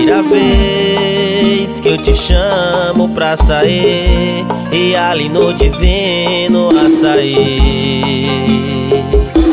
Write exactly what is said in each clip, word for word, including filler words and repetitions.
primeira vez que eu te chamo pra sair, e ali no divino açaí.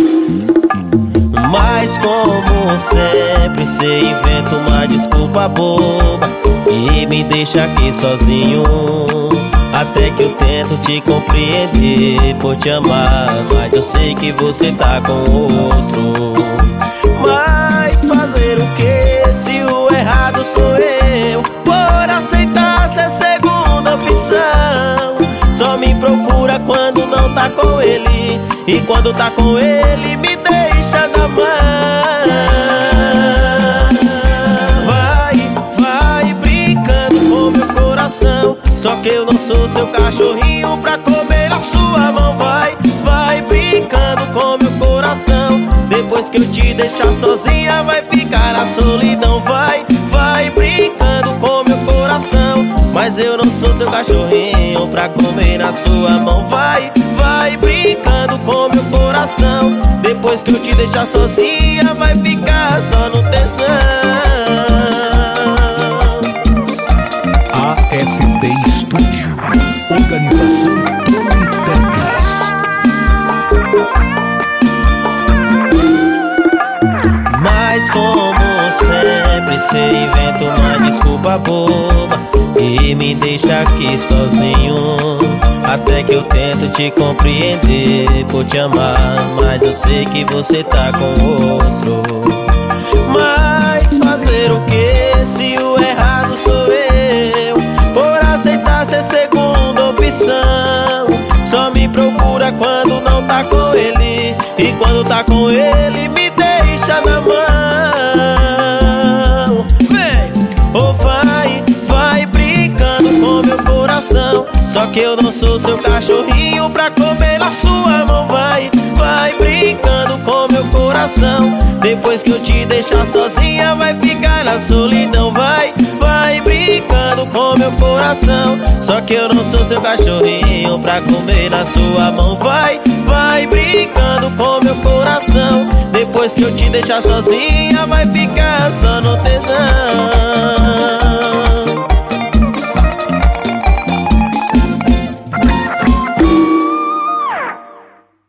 Mas como sempre cê inventa uma desculpa boba e me deixa aqui sozinho, até que eu tento te compreender por te amar, mas eu sei que você tá com outro. Mas fazer o que se o errado sou eu, por aceitar ser segunda opção? Só me procura quando não tá com ele, e quando tá com ele me deixa na mão. Vai, vai brincando com meu coração, só que eu não sou seu cachorrinho pra comer na sua mão. Vai, vai brincando com meu coração, depois que eu te deixar sozinha vai ficar a solidão. Vai, vai brincando com meu coração, mas eu não sou seu cachorrinho pra comer na sua mão. Vai, vai brincando com meu coração, depois que eu te deixar sozinha vai ficar só no tesão. A F D Studio, organização Tony Teclas. Mas como sempre cê inventa uma desculpa boba e me deixa aqui sozinho, até que eu tento te compreender por te amar, mas eu sei que você tá com outro. Mas fazer o que se o errado sou eu, por aceitar ser segunda opção? Só me procura quando não tá com ele, e quando tá com ele me deixa na mão. Vem, ou vai, vai brincando com meu coração, só que eu não sou seu cachorrinho pra comer na sua mão. Vai, vai brincando com meu coração, depois que eu te deixar sozinha vai ficar na solidão. Vai, vai brincando com meu coração, só que eu não sou seu cachorrinho pra comer na sua mão. Vai, vai brincando com meu coração, depois que eu te deixar sozinha vai ficar só no tesão.